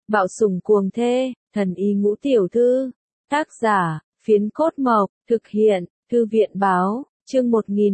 Bạo sủng cuồng thê, thần y ngũ tiểu thư. Tác giả, Phiến Cốt Mộc, thực hiện, Thư viện báo, chương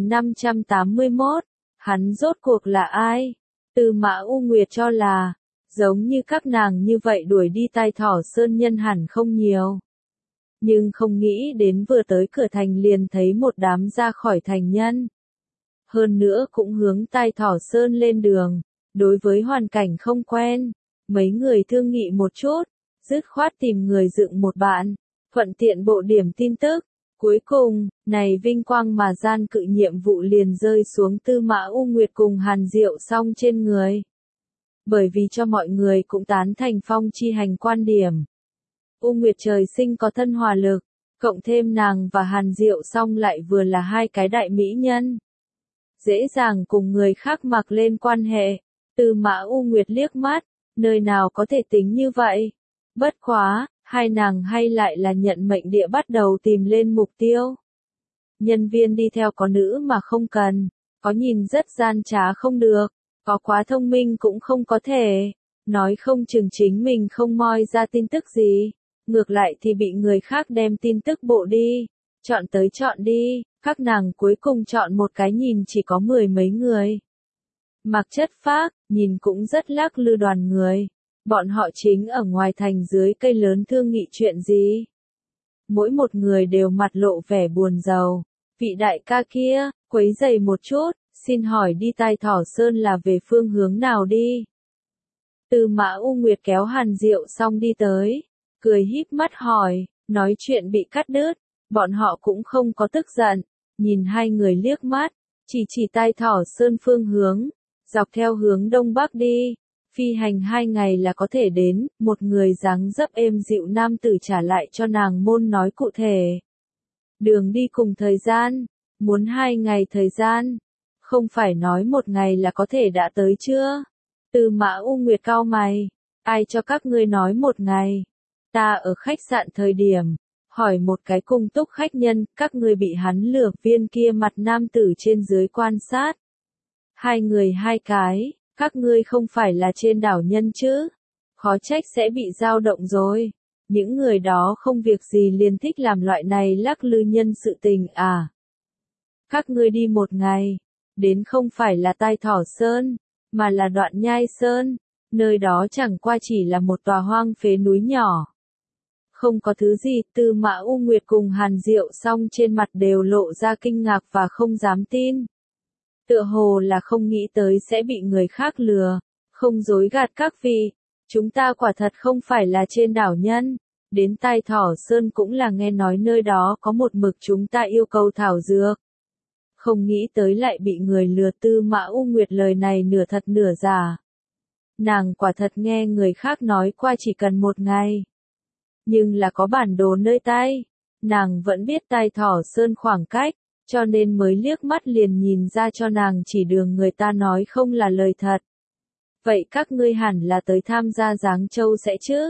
1581. Hắn rốt cuộc là ai? Tư Mã U Nguyệt cho là, giống như các nàng như vậy đuổi đi Tai Thỏ Sơn nhân hẳn không nhiều. Nhưng không nghĩ đến vừa tới cửa thành liền thấy một đám ra khỏi thành nhân. Hơn nữa cũng hướng Tai Thỏ Sơn lên đường, đối với hoàn cảnh không quen, mấy người thương nghị một chút, dứt khoát tìm người dựng một bạn, thuận tiện bộ điểm tin tức. Cuối cùng, này vinh quang mà gian cự nhiệm vụ liền rơi xuống Tư Mã U Nguyệt cùng Hàn Diệu Song trên người. Bởi vì cho mọi người cũng tán thành Phong Chi Hành quan điểm. U Nguyệt trời sinh có thân hòa lực, cộng thêm nàng và Hàn Diệu Song lại vừa là hai cái đại mỹ nhân. Dễ dàng cùng người khác mặc lên quan hệ. Tư Mã U Nguyệt liếc mắt, nơi nào có thể tính như vậy. Bất quá, hai nàng hay lại là nhận mệnh địa bắt đầu tìm lên mục tiêu. Nhân viên đi theo có nữ mà không cần, có nhìn rất gian trá không được, có quá thông minh cũng không có thể, nói không chừng chính mình không moi ra tin tức gì, ngược lại thì bị người khác đem tin tức bộ đi, chọn tới chọn đi, các nàng cuối cùng chọn một cái nhìn chỉ có 10 mấy người. Mặc chất phác, nhìn cũng rất lắc lư đoàn người. Bọn họ chính ở ngoài thành dưới cây lớn thương nghị chuyện gì. Mỗi một người đều mặt lộ vẻ buồn rầu. Vị đại ca kia, quấy rầy một chút, xin hỏi đi Tai Thỏ Sơn là về phương hướng nào đi? Tư Mã U Nguyệt kéo Hàn Diệu Song đi tới, cười híp mắt hỏi, nói chuyện bị cắt đứt, bọn họ cũng không có tức giận, nhìn hai người liếc mắt, chỉ Tai Thỏ Sơn phương hướng, dọc theo hướng đông bắc đi. Phi hành 2 ngày là có thể đến, một người dáng dấp êm dịu nam tử trả lại cho nàng môn nói cụ thể. Đường đi cùng thời gian, muốn 2 ngày thời gian, không phải nói 1 ngày là có thể đã tới chưa? Tư Mã U Nguyệt cau mày, ai cho các ngươi nói 1 ngày? Ta ở khách sạn thời điểm, hỏi một cái cung túc khách nhân, các ngươi bị hắn lừa, viên kia mặt nam tử trên dưới quan sát. 2 người 2 cái. Các ngươi không phải là trên đảo nhân chứ? Khó trách sẽ bị dao động rồi. Những người đó không việc gì liền thích làm loại này lắc lư nhân sự tình à? Các ngươi đi 1 ngày, đến không phải là Tai Thỏ Sơn, mà là Đoạn Nhai Sơn, nơi đó chẳng qua chỉ là một tòa hoang phế núi nhỏ. Không có thứ gì, Tư Mã U Nguyệt cùng Hàn Diệu Song trên mặt đều lộ ra kinh ngạc và không dám tin. Tựa hồ là không nghĩ tới sẽ bị người khác lừa, không dối gạt các vị, chúng ta quả thật không phải là trên đảo nhân, đến Tai Thỏ Sơn cũng là nghe nói nơi đó có một mực chúng ta yêu cầu thảo dược. Không nghĩ tới lại bị người lừa. Tư Mã U Nguyệt lời này nửa thật nửa giả. Nàng quả thật nghe người khác nói qua chỉ cần 1 ngày. Nhưng là có bản đồ nơi tay, nàng vẫn biết Tai Thỏ Sơn khoảng cách. Cho nên mới liếc mắt liền nhìn ra cho nàng chỉ đường người ta nói không là lời thật. Vậy các ngươi hẳn là tới tham gia Giáng Châu sẽ chứ?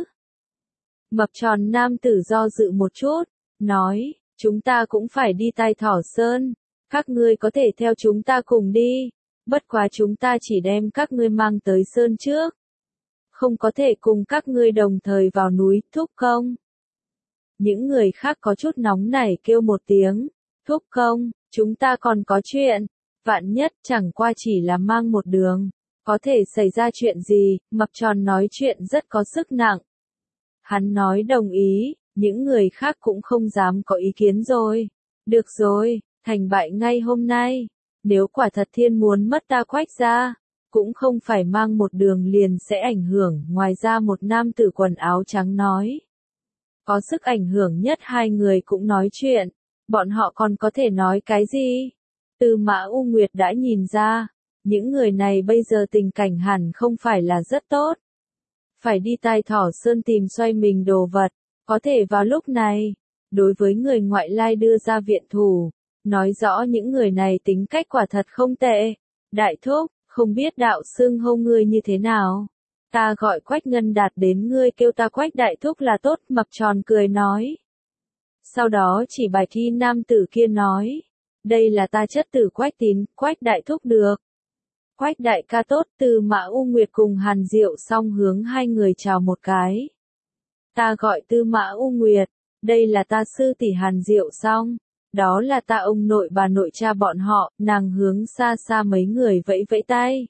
Mập tròn nam tử do dự một chút, nói, chúng ta cũng phải đi Tai Thỏ Sơn, các ngươi có thể theo chúng ta cùng đi, bất quá chúng ta chỉ đem các ngươi mang tới Sơn trước. Không có thể cùng các ngươi đồng thời vào núi, thúc công. Những người khác có chút nóng nảy kêu một tiếng. Thúc công, chúng ta còn có chuyện, vạn nhất chẳng qua chỉ là mang một đường, có thể xảy ra chuyện gì, mập tròn nói chuyện rất có sức nặng. Hắn nói đồng ý, những người khác cũng không dám có ý kiến rồi. Được rồi, thành bại ngay hôm nay, nếu quả thật thiên muốn mất ta Quách ra, cũng không phải mang một đường liền sẽ ảnh hưởng, ngoài ra một nam tử quần áo trắng nói. Có sức ảnh hưởng nhất hai người cũng nói chuyện. Bọn họ còn có thể nói cái gì? Tư Mã U Nguyệt đã nhìn ra, những người này bây giờ tình cảnh hẳn không phải là rất tốt. Phải đi Tai Thỏ Sơn tìm xoay mình đồ vật, có thể vào lúc này, đối với người ngoại lai đưa ra viện thủ, nói rõ những người này tính cách quả thật không tệ. Đại thúc, không biết đạo xưng hô ngươi như thế nào? Ta gọi Quách Ngân Đạt, đến ngươi kêu ta Quách đại thúc là tốt, mập tròn cười nói. Sau đó chỉ bài thi nam tử kia nói, đây là ta chất tử Quách Tín, Quách đại thúc được. Quách đại ca tốt, Tư Mã U Nguyệt cùng Hàn Diệu Song hướng hai người chào một cái. Ta gọi Tư Mã U Nguyệt, đây là ta sư tỷ Hàn Diệu Song, đó là ta ông nội bà nội cha bọn họ, nàng hướng xa xa mấy người vẫy vẫy tay.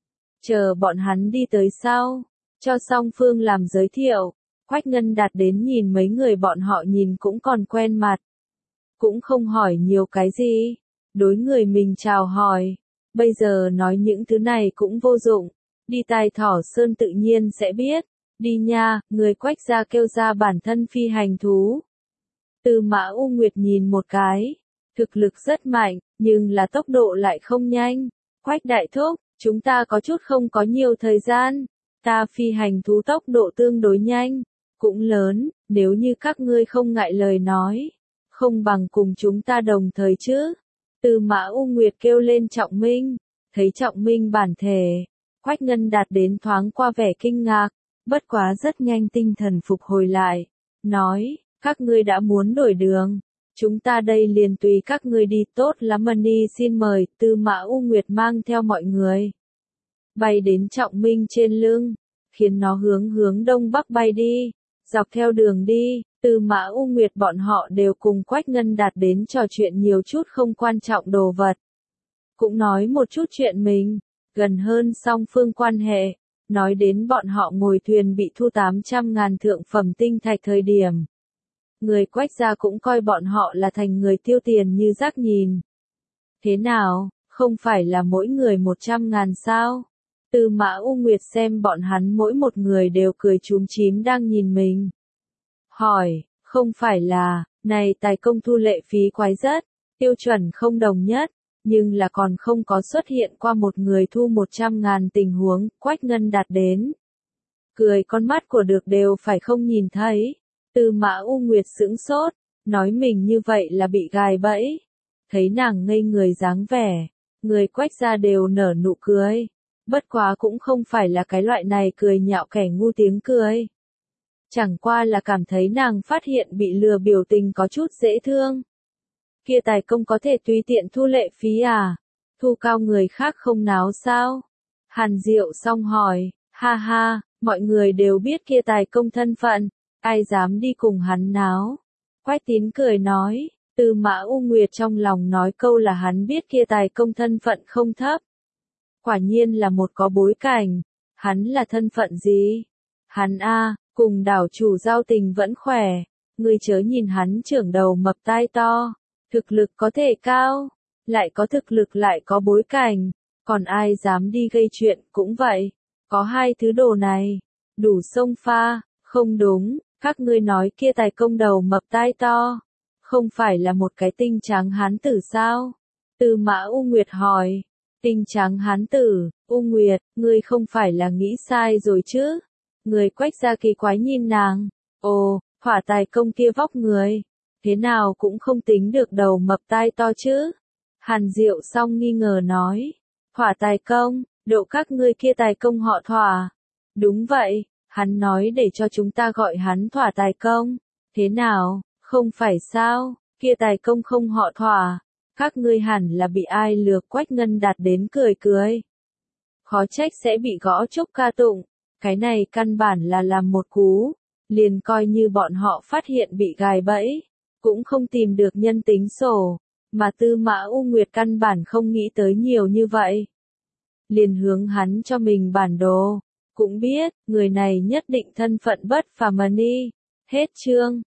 Chờ bọn hắn đi tới sau, cho song phương làm giới thiệu, Quách Ngân Đạt đến nhìn mấy người bọn họ nhìn cũng còn quen mặt. Cũng không hỏi nhiều cái gì, đối người mình chào hỏi, bây giờ nói những thứ này cũng vô dụng, đi tai Thỏ Sơn tự nhiên sẽ biết, đi nha, người Quách ra kêu ra bản thân phi hành thú. Tư Mã U Nguyệt nhìn một cái, thực lực rất mạnh, nhưng là tốc độ lại không nhanh. Quách đại thúc, chúng ta có chút không có nhiều thời gian, ta phi hành thú tốc độ tương đối nhanh, cũng lớn, nếu như các ngươi không ngại lời nói, không bằng cùng chúng ta đồng thời chứ. Tư Mã U Nguyệt kêu lên Trọng Minh, thấy Trọng Minh bản thể, Quách Ngân Đạt đến thoáng qua vẻ kinh ngạc, bất quá rất nhanh tinh thần phục hồi lại, nói, các ngươi đã muốn đổi đường, chúng ta đây liền tùy các ngươi đi, tốt lắm Mani xin mời. Tư Mã U Nguyệt mang theo mọi người, bay đến Trọng Minh trên lưng, khiến nó hướng đông bắc bay đi, dọc theo đường đi, Tư Mã U Nguyệt bọn họ đều cùng Quách Ngân Đạt đến trò chuyện nhiều chút không quan trọng đồ vật. Cũng nói một chút chuyện mình, gần hơn song phương quan hệ, nói đến bọn họ ngồi thuyền bị thu 800.000 thượng phẩm tinh thạch thời điểm. Người Quách gia cũng coi bọn họ là thành người tiêu tiền như rác nhìn. Thế nào, không phải là mỗi người 100.000 sao? Tư Mã U Nguyệt xem bọn hắn mỗi một người đều cười chúm chím đang nhìn mình. Hỏi, không phải là, này tài công thu lệ phí quái rất, tiêu chuẩn không đồng nhất, nhưng là còn không có xuất hiện qua một người thu 100.000 tình huống. Quách Ngân Đạt đến. Cười con mắt của được đều phải không nhìn thấy. Tư Mã U Nguyệt sững sốt, nói mình như vậy là bị gài bẫy. Thấy nàng ngây người dáng vẻ, người Quách gia đều nở nụ cười. Bất quá cũng không phải là cái loại này cười nhạo kẻ ngu tiếng cười. Chẳng qua là cảm thấy nàng phát hiện bị lừa biểu tình có chút dễ thương. Kia tài công có thể tùy tiện thu lệ phí à? Thu cao người khác không náo sao? Hàn Diệu Song hỏi, ha ha, mọi người đều biết kia tài công thân phận, ai dám đi cùng hắn náo? Quách Tín cười nói, Tư Mã U Nguyệt trong lòng nói câu là hắn biết kia tài công thân phận không thấp. Quả nhiên là một có bối cảnh, hắn là thân phận gì? Hắn a, cùng đảo chủ giao tình vẫn khỏe, ngươi chớ nhìn hắn trưởng đầu mập tai to, thực lực có thể cao, lại có thực lực lại có bối cảnh, còn ai dám đi gây chuyện cũng vậy, có hai thứ đồ này, đủ xông pha, không đúng, các ngươi nói kia tài công đầu mập tai to, không phải là một cái tinh trắng hán tử sao? Tư Mã U Nguyệt hỏi. Tinh trắng hán tử, U Nguyệt, ngươi không phải là nghĩ sai rồi chứ? Người Quách gia kỳ quái nhìn nàng, ồ, hỏa tài công kia vóc người, thế nào cũng không tính được đầu mập tai to chứ? Hàn Diệu Song nghi ngờ nói, hỏa tài công, độ các ngươi kia tài công họ Thỏa. Đúng vậy, hắn nói để cho chúng ta gọi hắn Thỏa tài công, thế nào, không phải sao, kia tài công không họ Thỏa. Các ngươi hẳn là bị ai lừa. Quách Ngân Đạt đến cười cười. Khó trách sẽ bị gõ chốc ca tụng, cái này căn bản là làm một cú, liền coi như bọn họ phát hiện bị gài bẫy, cũng không tìm được nhân tính sổ, mà Tư Mã U Nguyệt căn bản không nghĩ tới nhiều như vậy. Liền hướng hắn cho mình bản đồ, cũng biết, người này nhất định thân phận bất phàm. Hết chương.